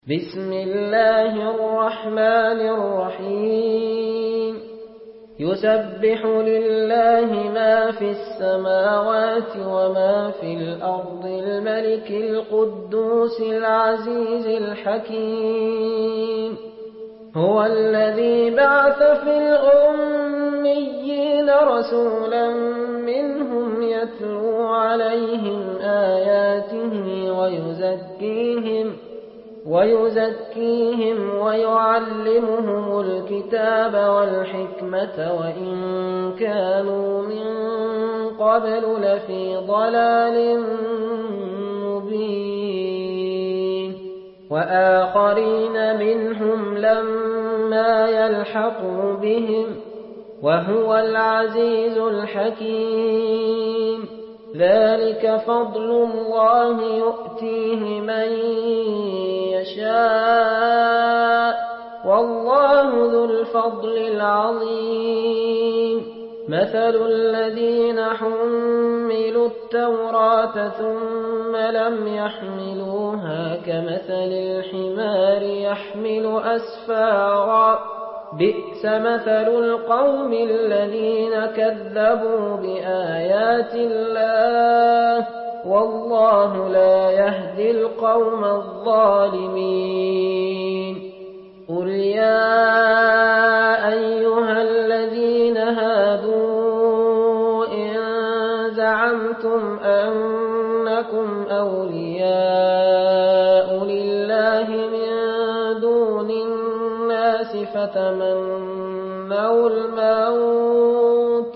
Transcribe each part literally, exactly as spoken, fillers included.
بسم الله الرحمن الرحيم يسبح لله ما في السماوات وما في الأرض الملك القدوس العزيز الحكيم هو الذي بعث في الأميين رسولا منهم يتلو عليهم آياته ويزكيهم ويزكيهم ويعلمهم الكتاب والحكمة وإن كانوا من قبل لفي ضلال مبين وآخرين منهم لما يلحقوا بهم وهو العزيز الحكيم ذلك فضل الله يؤتيه من يشاء والله ذو الفضل العظيم مثل الذين حملوا التوراة ثم لم يحملوها كمثل الحمار يحمل أسفارا بئس مثل القوم الذين كذبوا بآيات الله والله لا يهدي القوم الظالمين قل يا أيها الذين هادوا إن زعمتم أنكم أولياء لله من دون الناس فتمنوا الموت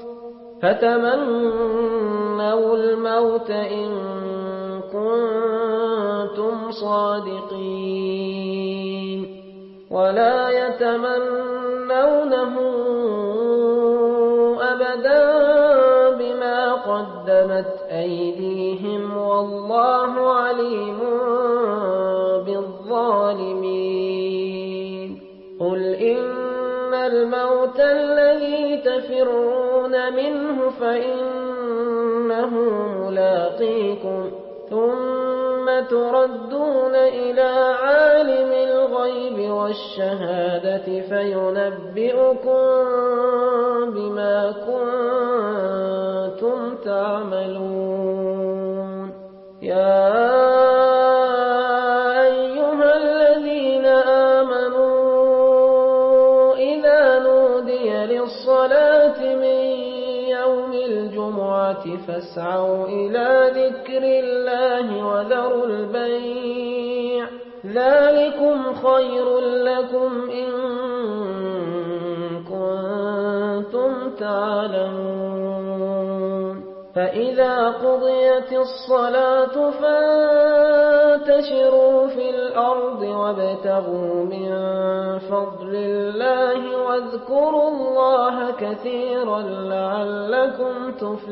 فتمنوا الموت إن كنتم صادقين ولا يتمنونه أبدا بما قدمت أيديهم والله عليم بالظالمين قل إن الموت الذي تفرون منه فإنه ملاقيكم ثم تردون إلى عالم الغيب والشهادة فينبئكم بما كنتم تعملون يا أيها الذين آمنوا إذا نودي للصلاة من يوم الجمعة فاسعوا إلى ذكر الله وذروا البيع ذلكم خير لكم إن كنتم تعلمون فإذا قضيت الصلاة فانتشروا في الأرض وابتغوا من فضل الله واذكروا الله كثيرا لعلكم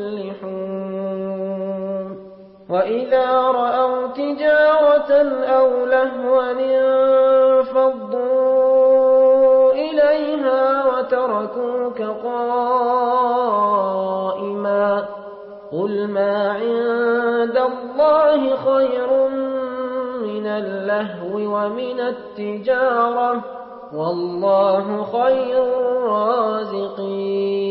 تفلحون وإذا رأوا تجارة أو لهوا انفضوا إليها وتركوك قائما قل ما عند الله خير من اللهو ومن التجارة والله خير الرازقين